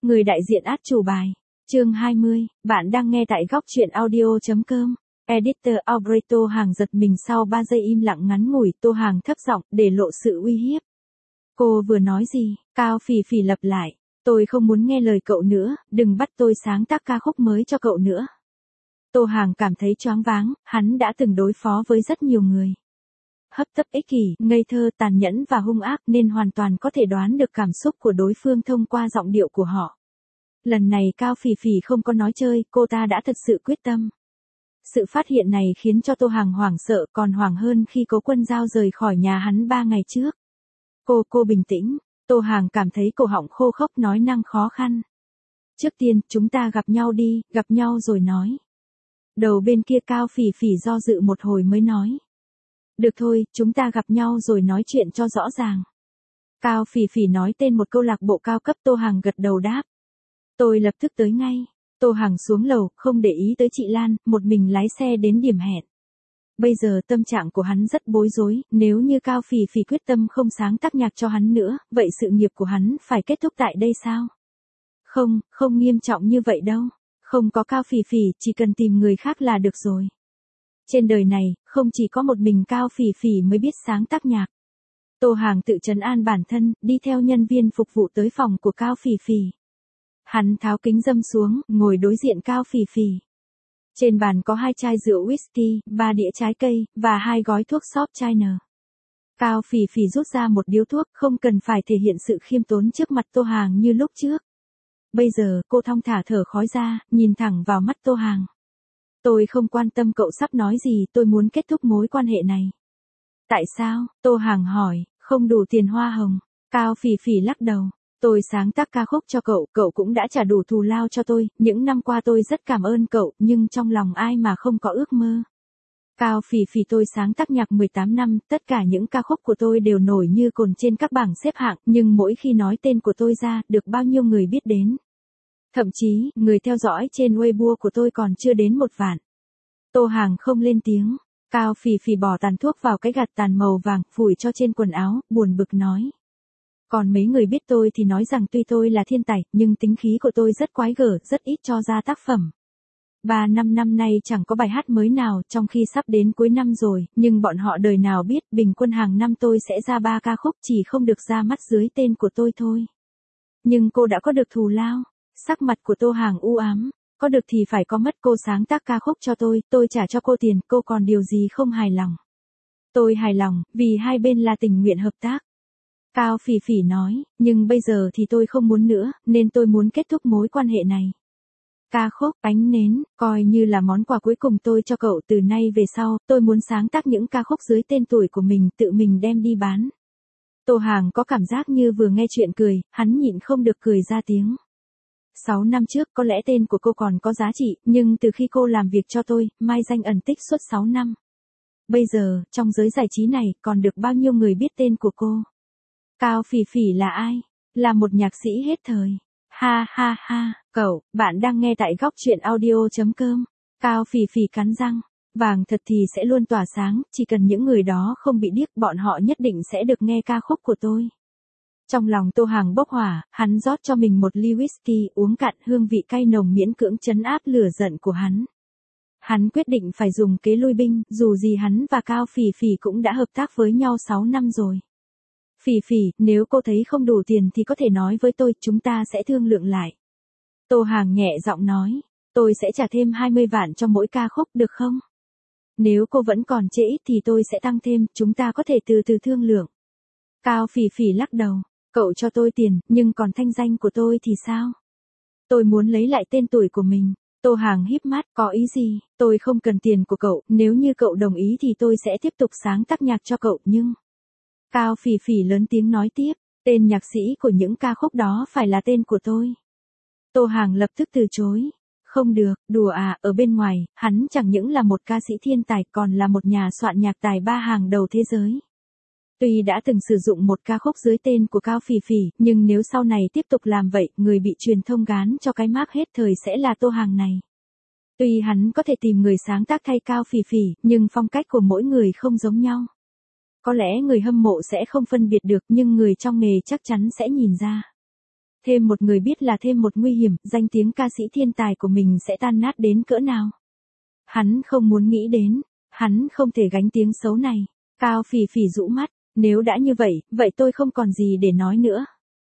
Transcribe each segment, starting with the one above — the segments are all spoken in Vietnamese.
Người đại diện át chủ bài. Chương 20, bạn đang nghe tại góc truyện audio.com. Editor Aubrey. Tô Hàng giật mình sau 3 giây im lặng ngắn ngủi, Tô Hàng thấp giọng, để lộ sự uy hiếp. Cô vừa nói gì? Cao Phỉ Phỉ lặp lại. Tôi không muốn nghe lời cậu nữa, đừng bắt tôi sáng tác ca khúc mới cho cậu nữa. Tô Hàng cảm thấy choáng váng, hắn đã từng đối phó với rất nhiều người. Hấp tấp, ích kỷ, ngây thơ, tàn nhẫn và hung ác nên hoàn toàn có thể đoán được cảm xúc của đối phương thông qua giọng điệu của họ. Lần này Cao Phỉ Phỉ không có nói chơi, cô ta đã thật sự quyết tâm. Sự phát hiện này khiến cho Tô Hàng hoảng sợ, còn hoảng hơn khi Cố Quân Giao rời khỏi nhà hắn 3 ngày trước. Cô bình tĩnh. Tô Hàng cảm thấy cổ họng khô khốc, nói năng khó khăn. Trước tiên, chúng ta gặp nhau đi, gặp nhau rồi nói. Đầu bên kia Cao Phỉ Phỉ do dự một hồi mới nói. Được thôi, chúng ta gặp nhau rồi nói chuyện cho rõ ràng. Cao Phỉ Phỉ nói tên một câu lạc bộ cao cấp. Tô Hàng gật đầu đáp. Tôi lập tức tới ngay. Tô Hàng xuống lầu, không để ý tới chị Lan, một mình lái xe đến điểm hẹn. Bây giờ tâm trạng của hắn rất bối rối, nếu như Cao Phỉ Phỉ quyết tâm không sáng tác nhạc cho hắn nữa, vậy sự nghiệp của hắn phải kết thúc tại đây sao? Không nghiêm trọng như vậy đâu. Không có Cao Phỉ Phỉ, chỉ cần tìm người khác là được rồi. Trên đời này, không chỉ có một mình Cao Phỉ Phỉ mới biết sáng tác nhạc. Tô Hàng tự trấn an bản thân, đi theo nhân viên phục vụ tới phòng của Cao Phỉ Phỉ. Hắn tháo kính râm xuống, ngồi đối diện Cao Phỉ Phỉ. Trên bàn có 2 chai rượu whisky, 3 đĩa trái cây, và 2 gói thuốc Shop China. Cao Phỉ Phỉ rút ra một điếu thuốc, không cần phải thể hiện sự khiêm tốn trước mặt Tô Hàng như lúc trước. Bây giờ, cô thong thả thở khói ra, nhìn thẳng vào mắt Tô Hàng. Tôi không quan tâm cậu sắp nói gì, tôi muốn kết thúc mối quan hệ này. Tại sao? Tô Hàng hỏi. Không đủ tiền hoa hồng. Cao Phỉ Phỉ lắc đầu. Tôi sáng tác ca khúc cho cậu, cậu cũng đã trả đủ thù lao cho tôi, những năm qua tôi rất cảm ơn cậu, nhưng trong lòng ai mà không có ước mơ. Cao Phỉ Phỉ, tôi sáng tác nhạc 18 năm, tất cả những ca khúc của tôi đều nổi như cồn trên các bảng xếp hạng, nhưng mỗi khi nói tên của tôi ra, được bao nhiêu người biết đến. Thậm chí, người theo dõi trên Weibo của tôi còn chưa đến 1 vạn. Tô Hàng không lên tiếng. Cao Phỉ Phỉ bỏ tàn thuốc vào cái gạt tàn màu vàng, phủi cho trên quần áo, buồn bực nói. Còn mấy người biết tôi thì nói rằng tuy tôi là thiên tài, nhưng tính khí của tôi rất quái gở, rất ít cho ra tác phẩm. 3 năm nay chẳng có bài hát mới nào, trong khi sắp đến cuối năm rồi, nhưng bọn họ đời nào biết bình quân hàng năm tôi sẽ ra 3 ca khúc, chỉ không được ra mắt dưới tên của tôi thôi. Nhưng cô đã có được thù lao. Sắc mặt của Tô Hàng u ám. Có được thì phải có mất. Cô sáng tác ca khúc cho tôi trả cho cô tiền, cô còn điều gì không hài lòng? Tôi hài lòng, vì hai bên là tình nguyện hợp tác. Cao Phỉ Phỉ nói, nhưng bây giờ thì tôi không muốn nữa, nên tôi muốn kết thúc mối quan hệ này. Ca khúc Ánh Nến, coi như là món quà cuối cùng tôi cho cậu. Từ nay về sau, tôi muốn sáng tác những ca khúc dưới tên tuổi của mình, tự mình đem đi bán. Tô Hàng có cảm giác như vừa nghe chuyện cười, hắn nhịn không được cười ra tiếng. 6 năm trước có lẽ tên của cô còn có giá trị, nhưng từ khi cô làm việc cho tôi, mai danh ẩn tích suốt 6 năm. Bây giờ, trong giới giải trí này, còn được bao nhiêu người biết tên của cô? Cao Phỉ Phỉ là ai? Là một nhạc sĩ hết thời. Ha ha ha, cậu, bạn đang nghe tại góc truyện audio.com. Cao Phỉ Phỉ cắn răng. Vàng thật thì sẽ luôn tỏa sáng, chỉ cần những người đó không bị điếc, bọn họ nhất định sẽ được nghe ca khúc của tôi. Trong lòng Tô Hàng bốc hỏa, hắn rót cho mình một ly whisky, uống cạn, hương vị cay nồng miễn cưỡng trấn áp lửa giận của hắn. Hắn quyết định phải dùng kế lui binh, dù gì hắn và Cao Phỉ Phỉ cũng đã hợp tác với nhau 6 năm rồi. Phỉ Phỉ, nếu cô thấy không đủ tiền thì có thể nói với tôi, chúng ta sẽ thương lượng lại. Tô Hàng nhẹ giọng nói, tôi sẽ trả thêm 20 vạn cho mỗi ca khúc, được không? Nếu cô vẫn còn trễ thì tôi sẽ tăng thêm, chúng ta có thể từ từ thương lượng. Cao Phỉ Phỉ lắc đầu, cậu cho tôi tiền, nhưng còn thanh danh của tôi thì sao? Tôi muốn lấy lại tên tuổi của mình. Tô Hàng híp mắt, có ý gì? Tôi không cần tiền của cậu, nếu như cậu đồng ý thì tôi sẽ tiếp tục sáng tác nhạc cho cậu, nhưng... Cao Phỉ Phỉ lớn tiếng nói tiếp, tên nhạc sĩ của những ca khúc đó phải là tên của tôi. Tô Hàng lập tức từ chối. Không được, đùa à, ở bên ngoài, hắn chẳng những là một ca sĩ thiên tài, còn là một nhà soạn nhạc tài ba hàng đầu thế giới. Tuy đã từng sử dụng một ca khúc dưới tên của Cao Phỉ Phỉ, nhưng nếu sau này tiếp tục làm vậy, người bị truyền thông gán cho cái mác hết thời sẽ là Tô Hàng này. Tuy hắn có thể tìm người sáng tác thay Cao Phỉ Phỉ, nhưng phong cách của mỗi người không giống nhau. Có lẽ người hâm mộ sẽ không phân biệt được, nhưng người trong nghề chắc chắn sẽ nhìn ra. Thêm một người biết là thêm một nguy hiểm, danh tiếng ca sĩ thiên tài của mình sẽ tan nát đến cỡ nào. Hắn không muốn nghĩ đến, hắn không thể gánh tiếng xấu này. Cao Phỉ Phỉ rũ mắt, nếu đã như vậy, vậy tôi không còn gì để nói nữa.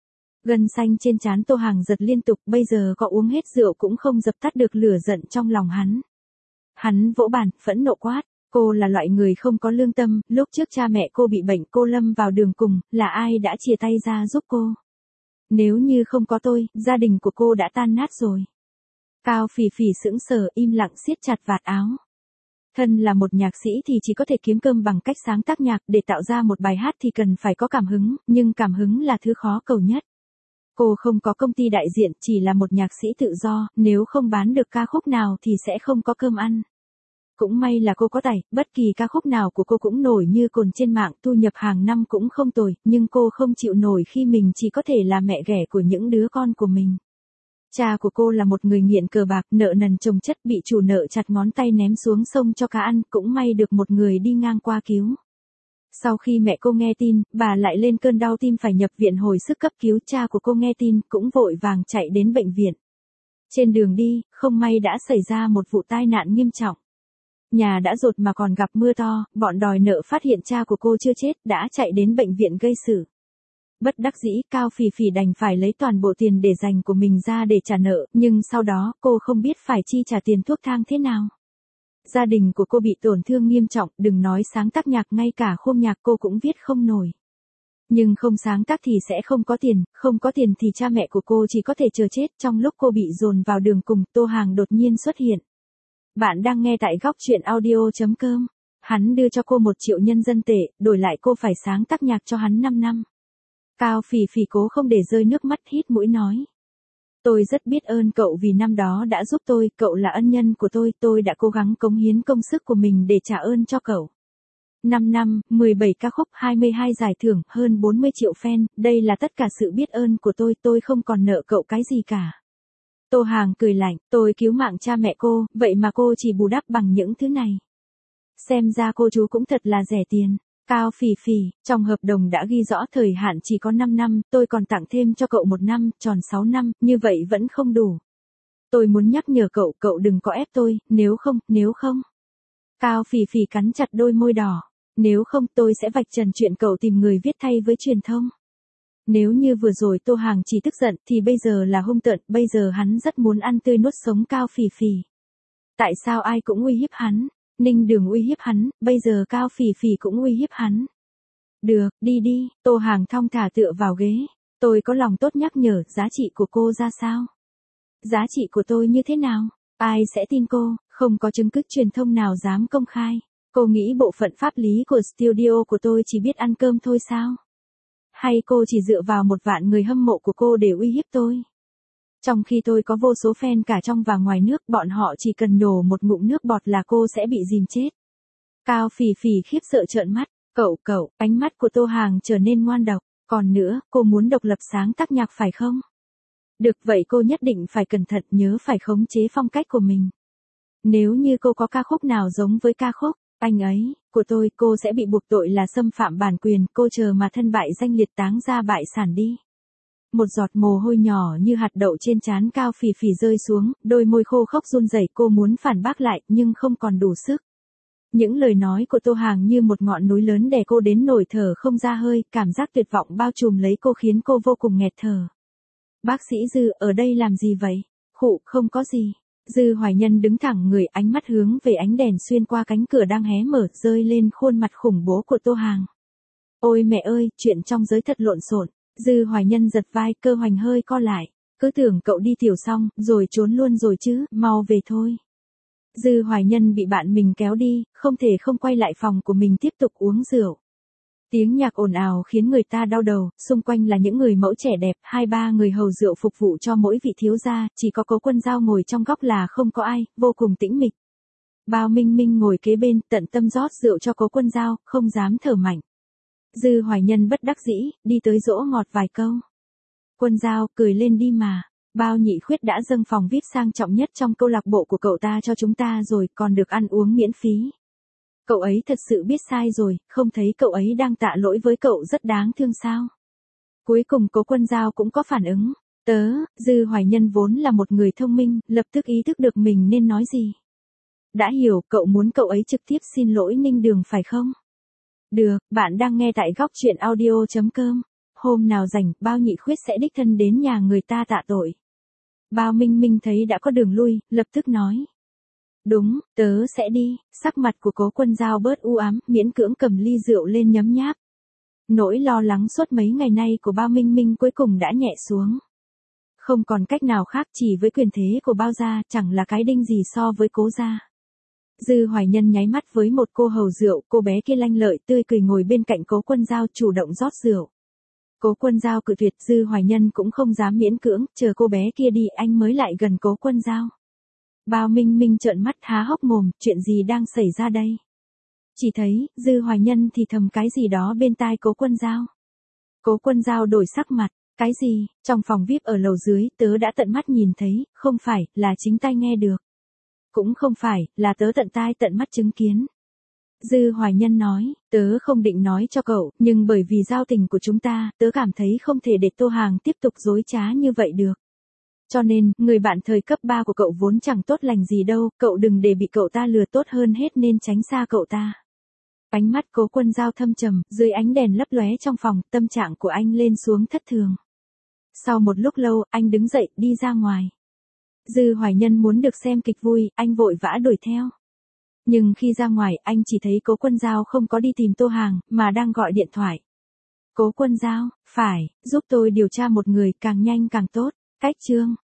Gân xanh trên trán Tô Hàng giật liên tục, bây giờ có uống hết rượu cũng không dập tắt được lửa giận trong lòng hắn. Hắn vỗ bàn, phẫn nộ quát, cô là loại người không có lương tâm, lúc trước cha mẹ cô bị bệnh cô lâm vào đường cùng, là ai đã chia tay ra giúp cô? Nếu như không có tôi, gia đình của cô đã tan nát rồi. Cao Phỉ Phỉ sững sờ im lặng siết chặt vạt áo. Thân là một nhạc sĩ thì chỉ có thể kiếm cơm bằng cách sáng tác nhạc, để tạo ra một bài hát thì cần phải có cảm hứng, nhưng cảm hứng là thứ khó cầu nhất. Cô không có công ty đại diện, chỉ là một nhạc sĩ tự do, nếu không bán được ca khúc nào thì sẽ không có cơm ăn. Cũng may là cô có tài, bất kỳ ca khúc nào của cô cũng nổi như cồn trên mạng, thu nhập hàng năm cũng không tồi, nhưng cô không chịu nổi khi mình chỉ có thể là mẹ ghẻ của những đứa con của mình. Cha của cô là một người nghiện cờ bạc, nợ nần chồng chất, bị chủ nợ chặt ngón tay ném xuống sông cho cá ăn, cũng may được một người đi ngang qua cứu. Sau khi mẹ cô nghe tin, bà lại lên cơn đau tim phải nhập viện hồi sức cấp cứu, cha của cô nghe tin, cũng vội vàng chạy đến bệnh viện. Trên đường đi, không may đã xảy ra một vụ tai nạn nghiêm trọng. Nhà đã dột mà còn gặp mưa to, bọn đòi nợ phát hiện cha của cô chưa chết, đã chạy đến bệnh viện gây sự. Bất đắc dĩ, Cao Phỉ Phỉ đành phải lấy toàn bộ tiền để dành của mình ra để trả nợ, nhưng sau đó, cô không biết phải chi trả tiền thuốc thang thế nào. Gia đình của cô bị tổn thương nghiêm trọng, đừng nói sáng tác nhạc, ngay cả khung nhạc cô cũng viết không nổi. Nhưng không sáng tác thì sẽ không có tiền, không có tiền thì cha mẹ của cô chỉ có thể chờ chết. Trong lúc cô bị dồn vào đường cùng, Tô Hàng đột nhiên xuất hiện. Bạn đang nghe tại góc chuyện audio.com. Hắn đưa cho cô 1 triệu nhân dân tệ, đổi lại cô phải sáng tác nhạc cho hắn 5 năm. Cao Phỉ Phỉ cố không để rơi nước mắt, hít mũi nói. Tôi rất biết ơn cậu vì năm đó đã giúp tôi, cậu là ân nhân của tôi đã cố gắng cống hiến công sức của mình để trả ơn cho cậu. 5 năm, 17 ca khúc, 22 giải thưởng, hơn 40 triệu fan, đây là tất cả sự biết ơn của tôi không còn nợ cậu cái gì cả. Tô Hàng cười lạnh, tôi cứu mạng cha mẹ cô, vậy mà cô chỉ bù đắp bằng những thứ này. Xem ra cô chú cũng thật là rẻ tiền. Cao Phỉ Phỉ, trong hợp đồng đã ghi rõ thời hạn chỉ có 5 năm, tôi còn tặng thêm cho cậu 1 năm, tròn 6 năm, như vậy vẫn không đủ. Tôi muốn nhắc nhở cậu đừng có ép tôi, nếu không. Cao Phỉ Phỉ cắn chặt đôi môi đỏ, nếu không tôi sẽ vạch trần chuyện cậu tìm người viết thay với truyền thông. Nếu như vừa rồi Tô Hàng chỉ tức giận thì bây giờ là hung tợn, bây giờ hắn rất muốn ăn tươi nuốt sống Cao Phỉ Phỉ. Tại sao ai cũng uy hiếp hắn? Ninh Đường uy hiếp hắn, bây giờ Cao Phỉ Phỉ cũng uy hiếp hắn. Được, đi, Tô Hàng thong thả tựa vào ghế. Tôi có lòng tốt nhắc nhở, giá trị của cô ra sao? Giá trị của tôi như thế nào? Ai sẽ tin cô, không có chứng cứ truyền thông nào dám công khai. Cô nghĩ bộ phận pháp lý của studio của tôi chỉ biết ăn cơm thôi sao? Hay cô chỉ dựa vào 1 vạn người hâm mộ của cô để uy hiếp tôi? Trong khi tôi có vô số fan cả trong và ngoài nước, bọn họ chỉ cần nhổ một ngụm nước bọt là cô sẽ bị dìm chết. Cao Phỉ Phỉ khiếp sợ trợn mắt, cậu, ánh mắt của Tô Hàng trở nên ngoan độc, còn nữa, cô muốn độc lập sáng tác nhạc phải không? Được vậy cô nhất định phải cẩn thận, nhớ phải khống chế phong cách của mình. Nếu như cô có ca khúc nào giống với ca khúc, anh ấy, của tôi, cô sẽ bị buộc tội là xâm phạm bản quyền, cô chờ mà thân bại danh liệt táng ra bại sản đi. Một giọt mồ hôi nhỏ như hạt đậu trên trán Cao Phỉ Phỉ rơi xuống, đôi môi khô khốc run rẩy, cô muốn phản bác lại, nhưng không còn đủ sức. Những lời nói của Tô Hàng như một ngọn núi lớn đè cô đến nổi thở không ra hơi, cảm giác tuyệt vọng bao trùm lấy cô khiến cô vô cùng nghẹt thở. Bác sĩ Dư, ở đây làm gì vậy? Khụ, không có gì. Dư Hoài Nhân đứng thẳng người, ánh mắt hướng về ánh đèn xuyên qua cánh cửa đang hé mở, rơi lên khuôn mặt khủng bố của Tô Hàng. Ôi mẹ ơi, chuyện trong giới thật lộn xộn. Dư Hoài Nhân giật vai, Cơ Hoành hơi co lại. Cứ tưởng cậu đi tiểu xong, rồi trốn luôn rồi chứ, mau về thôi. Dư Hoài Nhân bị bạn mình kéo đi, không thể không quay lại phòng của mình tiếp tục uống rượu. Tiếng nhạc ồn ào khiến người ta đau đầu, xung quanh là những người mẫu trẻ đẹp, 2-3 người hầu rượu phục vụ cho mỗi vị thiếu gia, chỉ có Cố Quân Dao ngồi trong góc là không có ai, vô cùng tĩnh mịch. Bao Minh Minh ngồi kế bên, tận tâm rót rượu cho Cố Quân Dao, không dám thở mạnh. Dư Hoài Nhân bất đắc dĩ, đi tới dỗ ngọt vài câu. Quân Dao, cười lên đi mà. Bao Nhị Khuyết đã dâng phòng VIP sang trọng nhất trong câu lạc bộ của cậu ta cho chúng ta rồi, còn được ăn uống miễn phí. Cậu ấy thật sự biết sai rồi, không thấy cậu ấy đang tạ lỗi với cậu rất đáng thương sao? Cuối cùng Cố Quân Dao cũng có phản ứng. Dư Hoài Nhân vốn là một người thông minh, lập tức ý thức được mình nên nói gì. Đã hiểu, cậu muốn cậu ấy trực tiếp xin lỗi Ninh Đường phải không? Được, bạn đang nghe tại góc chuyện audio.com. Hôm nào rảnh, Bao Nhị Khuyết sẽ đích thân đến nhà người ta tạ tội. Bao Minh Minh thấy đã có đường lui, lập tức nói. Đúng, tớ sẽ đi. Sắc mặt của Cố Quân Dao bớt u ám, miễn cưỡng cầm ly rượu lên nhấm nháp. Nỗi lo lắng suốt mấy ngày nay của Bao Minh Minh cuối cùng đã nhẹ xuống. Không còn cách nào khác, chỉ với quyền thế của Bao gia, chẳng là cái đinh gì so với Cố gia. Dư Hoài Nhân nháy mắt với một cô hầu rượu, cô bé kia lanh lợi tươi cười ngồi bên cạnh Cố Quân Dao chủ động rót rượu. Cố Quân Dao cự tuyệt, Dư Hoài Nhân cũng không dám miễn cưỡng, chờ cô bé kia đi anh mới lại gần Cố Quân Dao. Bao Minh Minh trợn mắt há hốc mồm, chuyện gì đang xảy ra đây? Chỉ thấy, Dư Hoài Nhân thì thầm cái gì đó bên tai Cố Quân Dao. Cố Quân Dao đổi sắc mặt, cái gì, trong phòng VIP ở lầu dưới, tớ đã tận mắt nhìn thấy, không phải, là chính tai nghe được. Cũng không phải, là tớ tận tai tận mắt chứng kiến. Dư Hoài Nhân nói, tớ không định nói cho cậu, nhưng bởi vì giao tình của chúng ta, tớ cảm thấy không thể để Tô Hàng tiếp tục dối trá như vậy được. Cho nên, người bạn thời cấp 3 của cậu vốn chẳng tốt lành gì đâu, cậu đừng để bị cậu ta lừa, tốt hơn hết nên tránh xa cậu ta. Ánh mắt Cố Quân Dao thâm trầm, dưới ánh đèn lấp lóe trong phòng, tâm trạng của anh lên xuống thất thường. Sau một lúc lâu, anh đứng dậy, đi ra ngoài. Dư Hoài Nhân muốn được xem kịch vui, anh vội vã đuổi theo. Nhưng khi ra ngoài, anh chỉ thấy Cố Quân Dao không có đi tìm Tô Hàng, mà đang gọi điện thoại. Cố Quân Dao, phải, giúp tôi điều tra một người, càng nhanh càng tốt. Cách chương